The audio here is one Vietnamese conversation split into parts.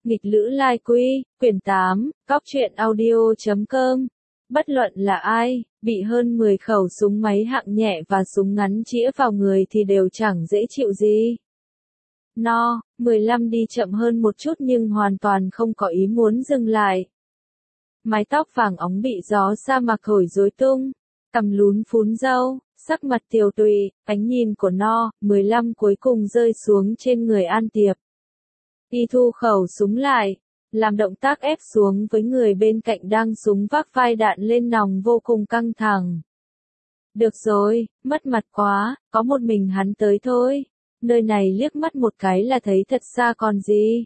Nghịch Lữ Lai Quy, quyển 8, cóc.truyện.audio.com. Bất luận là ai, bị hơn 10 khẩu súng máy hạng nhẹ và súng ngắn chĩa vào người thì đều chẳng dễ chịu gì. No, 15 đi chậm hơn một chút nhưng hoàn toàn không có ý muốn dừng lại. Mái tóc vàng óng bị gió sa mạc thổi rối tung, cằm lún phún râu, sắc mặt tiều tụy, ánh nhìn của No, 15 cuối cùng rơi xuống trên người An Tiệp. Y thu khẩu súng lại, làm động tác ép xuống với người bên cạnh đang súng vác vai đạn lên nòng vô cùng căng thẳng. Được rồi, mất mặt quá, có một mình hắn tới thôi. Nơi này liếc mắt một cái là thấy thật xa còn gì.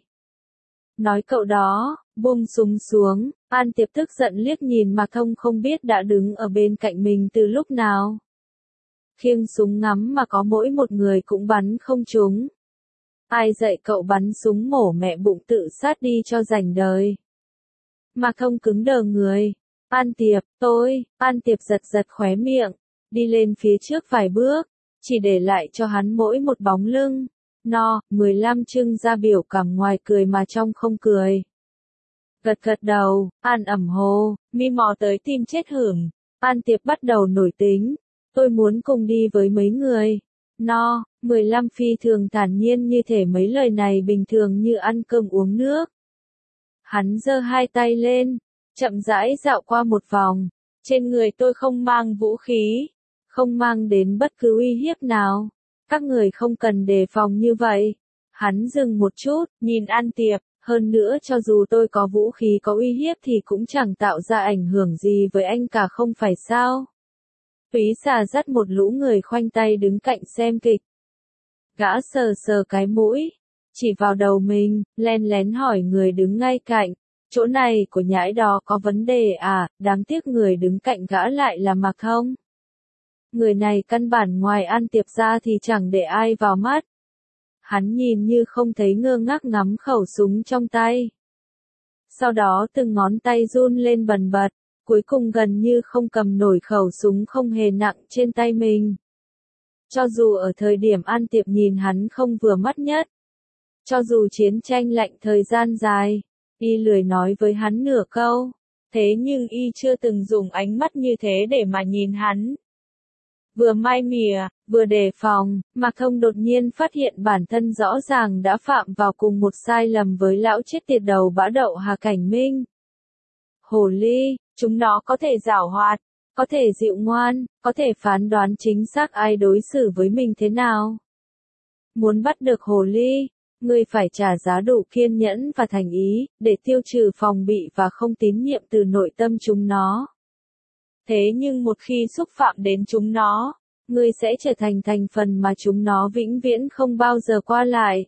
Nói cậu đó, buông súng xuống, An Tiệp tức giận liếc nhìn Mạc Thông không biết đã đứng ở bên cạnh mình từ lúc nào. Khiêng súng ngắm mà có mỗi một người cũng bắn không trúng. Ai dạy cậu bắn súng mổ mẹ bụng tự sát đi cho rảnh đời. Mạc Thông cứng đờ người. An Tiệp, An Tiệp giật giật khóe miệng, đi lên phía trước vài bước, chỉ để lại cho hắn mỗi một bóng lưng. No, 15 trưng ra biểu cảm ngoài cười mà trong không cười. Gật gật đầu, An ẩm hồ, mi mò tới tim chết hửng. An Tiệp bắt đầu nổi tính. Tôi muốn cùng đi với mấy người. No, 15 phi thường thản nhiên như thể mấy lời này bình thường như ăn cơm uống nước. Hắn giơ hai tay lên, chậm rãi dạo qua một vòng. Trên người tôi không mang vũ khí, không mang đến bất cứ uy hiếp nào. Các người không cần đề phòng như vậy. Hắn dừng một chút, nhìn An Tiệp, hơn nữa cho dù tôi có vũ khí có uy hiếp thì cũng chẳng tạo ra ảnh hưởng gì với anh cả không phải sao. Túy Xà dắt một lũ người khoanh tay đứng cạnh xem kịch. Gã sờ sờ cái mũi, chỉ vào đầu mình, len lén hỏi người đứng ngay cạnh. Chỗ này của nhãi đó có vấn đề à, đáng tiếc người đứng cạnh gã lại là Mạc Thông. Người này căn bản ngoài An Tiệp ra thì chẳng để ai vào mắt. Hắn nhìn như không thấy ngơ ngác ngắm khẩu súng trong tay. Sau đó từng ngón tay run lên bần bật, cuối cùng gần như không cầm nổi khẩu súng không hề nặng trên tay mình. Cho dù ở thời điểm An Tiệp nhìn hắn không vừa mắt nhất, cho dù chiến tranh lạnh thời gian dài, y lười nói với hắn nửa câu, thế nhưng y chưa từng dùng ánh mắt như thế để mà nhìn hắn. Vừa mai mỉa, vừa đề phòng, Mạc Thông đột nhiên phát hiện bản thân rõ ràng đã phạm vào cùng một sai lầm với lão chết tiệt đầu bã đậu Hà Cảnh Minh. Hồ ly, chúng nó có thể giảo hoạt, có thể dịu ngoan, có thể phán đoán chính xác ai đối xử với mình thế nào. Muốn bắt được hồ ly, ngươi phải trả giá đủ kiên nhẫn và thành ý, để tiêu trừ phòng bị và không tín nhiệm từ nội tâm chúng nó. Thế nhưng một khi xúc phạm đến chúng nó, ngươi sẽ trở thành thành phần mà chúng nó vĩnh viễn không bao giờ qua lại.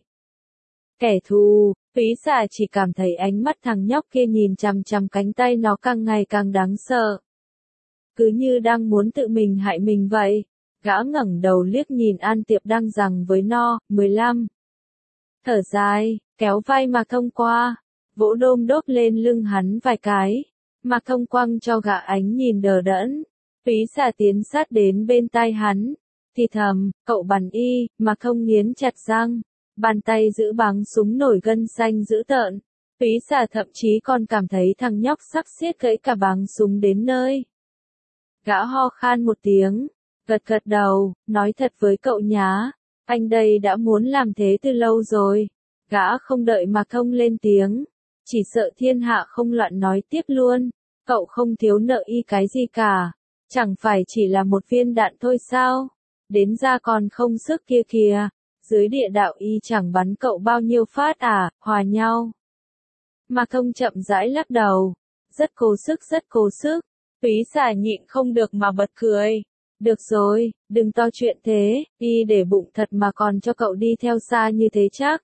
Kẻ thù, Túy Xà chỉ cảm thấy ánh mắt thằng nhóc kia nhìn chằm chằm cánh tay nó càng ngày càng đáng sợ. Cứ như đang muốn tự mình hại mình vậy. Gã ngẩng đầu liếc nhìn An Tiệp đang giằng với No, 15. Thở dài, kéo vai Mạc Thông qua, vỗ đôm đốp lên lưng hắn vài cái. Mạc Thông quăng cho gã ánh nhìn đờ đẫn. Túy Xà tiến sát đến bên tai hắn, thì thầm, cậu bắn y. Mạc Thông nghiến chặt răng, bàn tay giữ báng súng nổi gân xanh dữ tợn. Túy Xà thậm chí còn cảm thấy thằng nhóc sắc xiết gãy cả báng súng đến nơi. Gã ho khan một tiếng, gật gật đầu, nói thật với cậu nhá, anh đây đã muốn làm thế từ lâu rồi. Gã không đợi Mạc Thông lên tiếng, chỉ sợ thiên hạ không loạn nói tiếp luôn, cậu không thiếu nợ y cái gì cả, chẳng phải chỉ là một viên đạn thôi sao, đến ra còn không sức kia kìa, dưới địa đạo y chẳng bắn cậu bao nhiêu phát à, hòa nhau. Mạc Thông chậm rãi lắc đầu, rất cố sức. Túy Xà nhịn không được mà bật cười. Được rồi, đừng to chuyện thế, y để bụng thật mà còn cho cậu đi theo xa như thế chắc.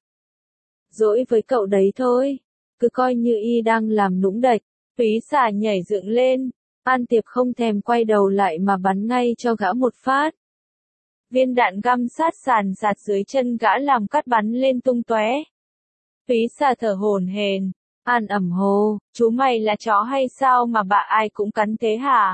Dỗi với cậu đấy thôi, cứ coi như y đang làm nũng đạch. Túy Xà nhảy dựng lên, An Tiệp không thèm quay đầu lại mà bắn ngay cho gã một phát. Viên đạn găm sát sàn sạt dưới chân gã làm cát bắn lên tung tóe. Túy Xà thở hổn hển. An ẩm hồ, chú mày là chó hay sao mà bạ ai cũng cắn thế hả?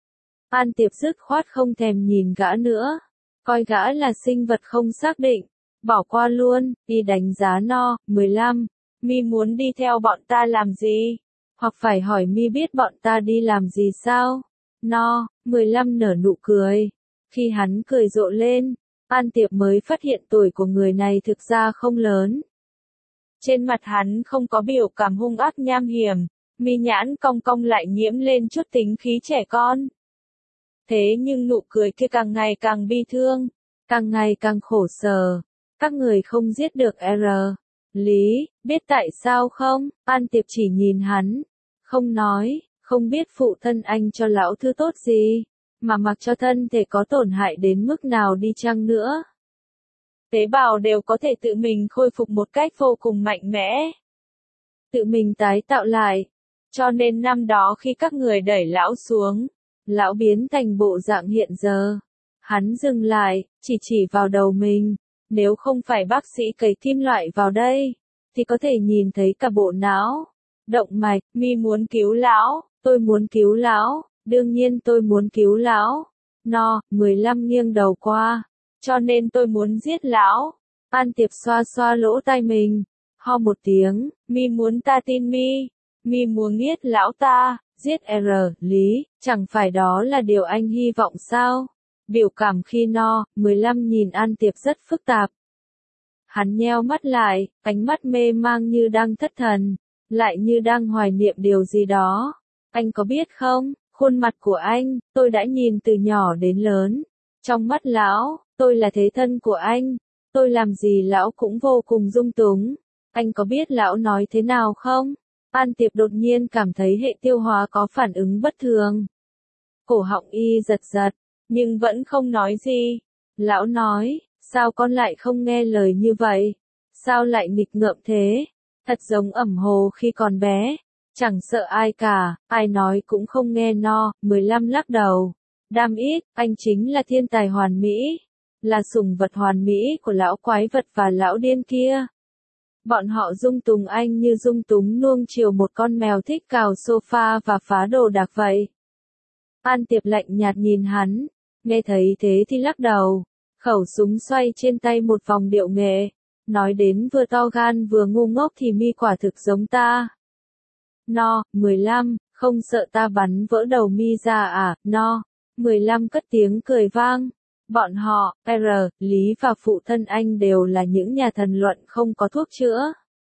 An Tiệp dứt khoát không thèm nhìn gã nữa, coi gã là sinh vật không xác định, bỏ qua luôn, đi đánh giá No, 15. Mi muốn đi theo bọn ta làm gì? Hoặc phải hỏi Mi biết bọn ta đi làm gì sao? No, 15 nở nụ cười. Khi hắn cười rộ lên, An Tiệp mới phát hiện tuổi của người này thực ra không lớn. Trên mặt hắn không có biểu cảm hung ác nham hiểm, mi nhãn cong cong lại nhiễm lên chút tính khí trẻ con. Thế nhưng nụ cười kia càng ngày càng bi thương, càng ngày càng khổ sở. Các người không giết được R. Lý, biết tại sao không? An Tiệp chỉ nhìn hắn, không nói, không biết phụ thân anh cho lão thứ tốt gì, mà mặc cho thân thể có tổn hại đến mức nào đi chăng nữa. Tế bào đều có thể tự mình khôi phục một cách vô cùng mạnh mẽ. Tự mình tái tạo lại. Cho nên năm đó khi các người đẩy lão xuống, lão biến thành bộ dạng hiện giờ. Hắn dừng lại, chỉ vào đầu mình. Nếu không phải bác sĩ cấy kim loại vào đây, thì có thể nhìn thấy cả bộ não. Động mạch, mi muốn cứu lão, tôi muốn cứu lão, đương nhiên tôi muốn cứu lão. No, 15 nghiêng đầu qua. Cho nên tôi muốn giết lão. An Tiệp xoa xoa lỗ tai mình, ho một tiếng, mi muốn ta tin mi. Mi muốn giết lão ta, giết R. Lý, chẳng phải đó là điều anh hy vọng sao? Biểu cảm khi no, 15 nhìn An Tiệp rất phức tạp. Hắn nheo mắt lại, ánh mắt mê mang như đang thất thần, lại như đang hoài niệm điều gì đó. Anh có biết không, khuôn mặt của anh, tôi đã nhìn từ nhỏ đến lớn. Trong mắt lão, tôi là thế thân của anh. Tôi làm gì lão cũng vô cùng dung túng. Anh có biết lão nói thế nào không? An Tiệp đột nhiên cảm thấy hệ tiêu hóa có phản ứng bất thường. Cổ họng y giật giật, nhưng vẫn không nói gì. Lão nói, sao con lại không nghe lời như vậy? Sao lại nghịch ngợm thế? Thật giống Ẩm Hồ khi còn bé. Chẳng sợ ai cả, ai nói cũng không nghe no. 15 lắc đầu. Đam ít, anh chính là thiên tài hoàn mỹ. Là sủng vật hoàn mỹ của lão quái vật và lão điên kia. Bọn họ dung túng anh như dung túng nuông chiều một con mèo thích cào sofa và phá đồ đạc vậy. An Tiệp lạnh nhạt nhìn hắn, nghe thấy thế thì lắc đầu, khẩu súng xoay trên tay một vòng điệu nghệ, nói đến vừa to gan vừa ngu ngốc thì mi quả thực giống ta. No, 15, không sợ ta bắn vỡ đầu mi ra à? No, 15 cất tiếng cười vang. Bọn họ, R, Lý và phụ thân anh đều là những nhà thần luận không có thuốc chữa.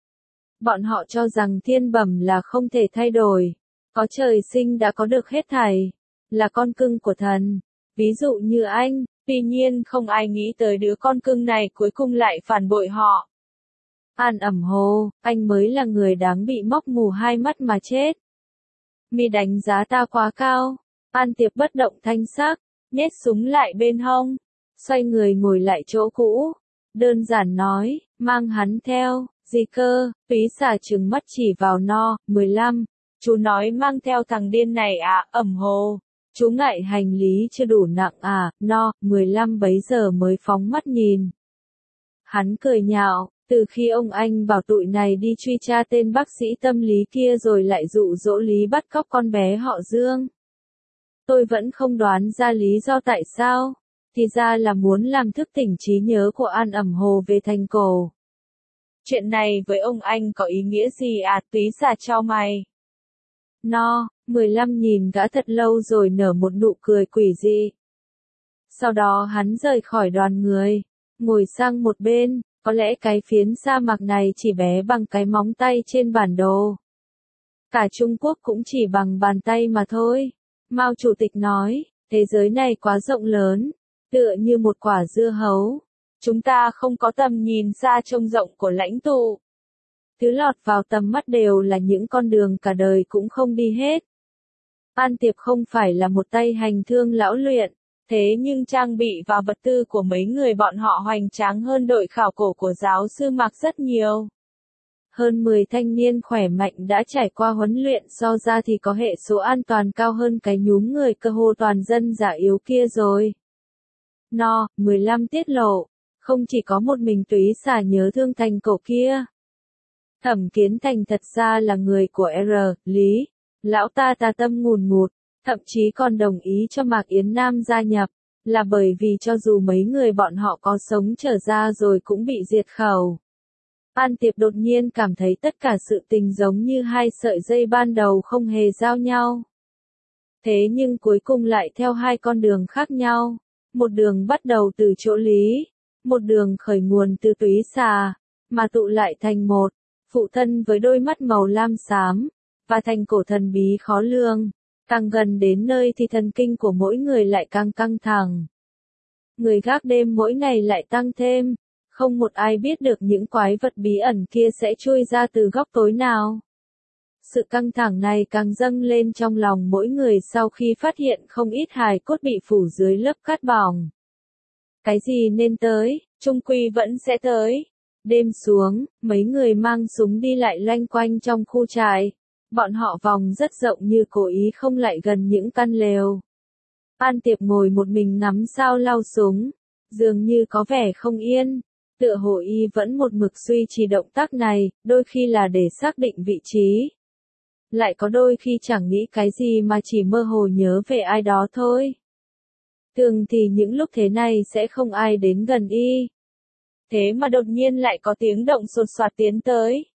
Bọn họ cho rằng thiên bẩm là không thể thay đổi. Có trời sinh đã có được hết thảy. Là con cưng của thần. Ví dụ như anh, tuy nhiên không ai nghĩ tới đứa con cưng này cuối cùng lại phản bội họ. An Ẩm Hồ, anh mới là người đáng bị móc mù hai mắt mà chết. Mi đánh giá ta quá cao. An Tiệp bất động thanh sắc, nhét súng lại bên hông, xoay người ngồi lại chỗ cũ. Đơn giản nói, mang hắn theo, gì cơ? Túy xả trừng mắt chỉ vào no, 15. Chú nói mang theo thằng điên này à? Ẩm Hồ. Chú ngại hành lý chưa đủ nặng à? No, 15 bấy giờ mới phóng mắt nhìn. Hắn cười nhạo, từ khi ông anh bảo tụi này đi truy tra tên bác sĩ tâm lý kia rồi lại dụ dỗ Lý bắt cóc con bé họ Dương. Tôi vẫn không đoán ra lý do tại sao. Thì ra là muốn làm thức tỉnh trí nhớ của An Ẩm Hồ về thành cổ. Chuyện này với ông anh có ý nghĩa gì à? Túy xả cho mày. No, 15 nhìn gã thật lâu rồi nở một nụ cười quỷ dị. Sau đó hắn rời khỏi đoàn người, ngồi sang một bên, có lẽ cái phiến sa mạc này chỉ bé bằng cái móng tay trên bản đồ. Cả Trung Quốc cũng chỉ bằng bàn tay mà thôi. Mao Chủ tịch nói, thế giới này quá rộng lớn, tựa như một quả dưa hấu. Chúng ta không có tầm nhìn xa trông rộng của lãnh tụ. Thứ lọt vào tầm mắt đều là những con đường cả đời cũng không đi hết. An Tiệp không phải là một tay hành thương lão luyện, thế nhưng trang bị và vật tư của mấy người bọn họ hoành tráng hơn đội khảo cổ của giáo sư Mạc rất nhiều. Hơn 10 thanh niên khỏe mạnh đã trải qua huấn luyện so ra thì có hệ số an toàn cao hơn cái nhúm người cơ hồ toàn dân giả yếu kia rồi. No, 15 tiết lộ, không chỉ có một mình Túy xả nhớ thương thành cổ kia. Thẩm Kiến Thành thật ra là người của R. Lý, lão ta tà tâm ngùn ngụt, thậm chí còn đồng ý cho Mạc Yến Nam gia nhập, là bởi vì cho dù mấy người bọn họ có sống trở ra rồi cũng bị diệt khẩu. An Tiệp đột nhiên cảm thấy tất cả sự tình giống như hai sợi dây ban đầu không hề giao nhau. Thế nhưng cuối cùng lại theo hai con đường khác nhau. Một đường bắt đầu từ chỗ lý, một đường khởi nguồn từ túy xà, mà tụ lại thành một, phụ thân với đôi mắt màu lam xám, và thành cổ thần bí khó lường. Càng gần đến nơi thì thần kinh của mỗi người lại càng căng thẳng. Người gác đêm mỗi ngày lại tăng thêm, không một ai biết được những quái vật bí ẩn kia sẽ chui ra từ góc tối nào. Sự căng thẳng này càng dâng lên trong lòng mỗi người sau khi phát hiện không ít hài cốt bị phủ dưới lớp cát bỏng. Cái gì nên tới, chung quy vẫn sẽ tới. Đêm xuống, mấy người mang súng đi lại loanh quanh trong khu trại. Bọn họ vòng rất rộng như cố ý không lại gần những căn lều. An Tiệp ngồi một mình ngắm sao lau súng, dường như có vẻ không yên. Tựa hồ y vẫn một mực duy trì động tác này, đôi khi là để xác định vị trí. Lại có đôi khi chẳng nghĩ cái gì mà chỉ mơ hồ nhớ về ai đó thôi. Thường thì những lúc thế này sẽ không ai đến gần y. Thế mà đột nhiên lại có tiếng động sột soạt tiến tới.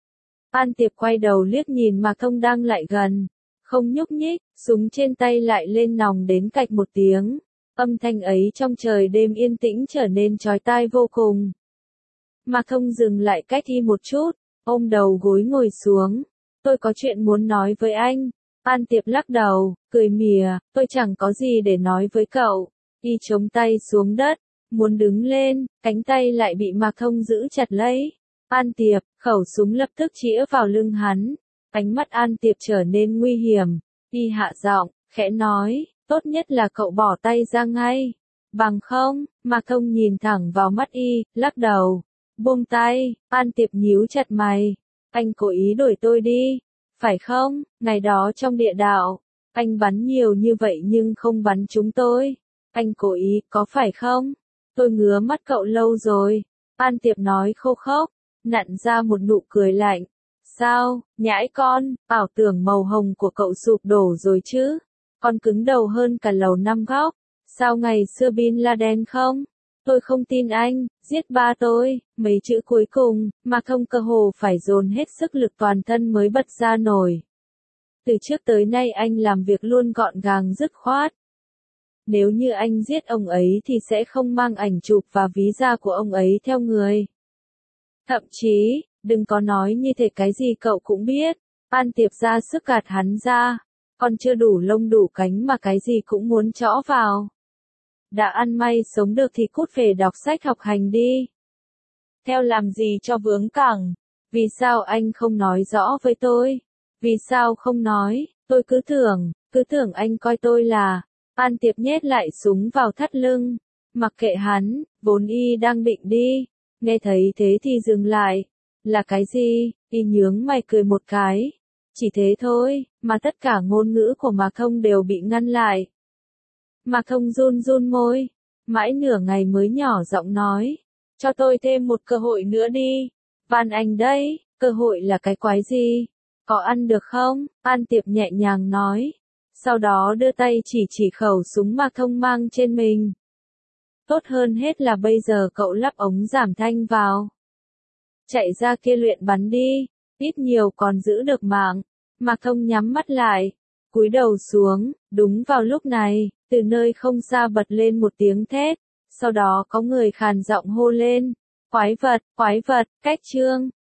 An Tiệp quay đầu liếc nhìn Mạc Thông đang lại gần. Không nhúc nhích, súng trên tay lại lên nòng đến cạch một tiếng. Âm thanh ấy trong trời đêm yên tĩnh trở nên chói tai vô cùng. Mạc Thông dừng lại cách y một chút, ôm đầu gối ngồi xuống. Tôi có chuyện muốn nói với anh. An Tiệp lắc đầu, cười mỉa, tôi chẳng có gì để nói với cậu. Y chống tay xuống đất, muốn đứng lên, cánh tay lại bị Mạc Thông giữ chặt lấy. An Tiệp, khẩu súng lập tức chĩa vào lưng hắn. Ánh mắt An Tiệp trở nên nguy hiểm. Y hạ giọng, khẽ nói, tốt nhất là cậu bỏ tay ra ngay. Bằng không, Mạc Thông nhìn thẳng vào mắt y, lắc đầu. Buông tay, An Tiệp nhíu chặt mày. Anh cố ý đuổi tôi đi, phải không? Ngày đó trong địa đạo, anh bắn nhiều như vậy nhưng không bắn chúng tôi. Anh cố ý, có phải không? Tôi ngứa mắt cậu lâu rồi. An Tiệp nói khô khốc, nặn ra một nụ cười lạnh. Sao, nhãi con, ảo tưởng màu hồng của cậu sụp đổ rồi chứ? Con cứng đầu hơn cả lầu năm góc. Sao ngày xưa Bin Laden không? Tôi không tin anh, giết ba tôi. Mấy chữ cuối cùng, Mạc Thông cơ hồ phải dồn hết sức lực toàn thân mới bật ra nổi. Từ trước tới nay anh làm việc luôn gọn gàng dứt khoát. Nếu như anh giết ông ấy thì sẽ không mang ảnh chụp và ví da của ông ấy theo người. Thậm chí, đừng có nói như thế, cái gì cậu cũng biết. An Tiệp ra sức gạt hắn ra. Còn chưa đủ lông đủ cánh mà cái gì cũng muốn chõ vào. Đã ăn may sống được thì cút về đọc sách học hành đi. Theo làm gì cho vướng cẳng? Vì sao anh không nói rõ với tôi? Vì sao không nói? Tôi cứ tưởng anh coi tôi là... An Tiệp nhét lại súng vào thắt lưng. Mặc kệ hắn, vốn y đang định đi. Nghe thấy thế thì dừng lại. Là cái gì? Y nhướng mày cười một cái. Chỉ thế thôi, mà tất cả ngôn ngữ của Mạc Thông đều bị ngăn lại. Mạc Thông run run môi. Mãi nửa ngày mới nhỏ giọng nói. Cho tôi thêm một cơ hội nữa đi. Van anh đấy, cơ hội là cái quái gì? Có ăn được không? An Tiệp nhẹ nhàng nói. Sau đó đưa tay chỉ khẩu súng Mạc Thông mang trên mình. Tốt hơn hết là bây giờ cậu lắp ống giảm thanh vào. Chạy ra kia luyện bắn đi, ít nhiều còn giữ được mạng. Mạc Thông nhắm mắt lại, cúi đầu xuống, đúng vào lúc này, từ nơi không xa bật lên một tiếng thét, sau đó có người khàn giọng hô lên. Quái vật, cách chương.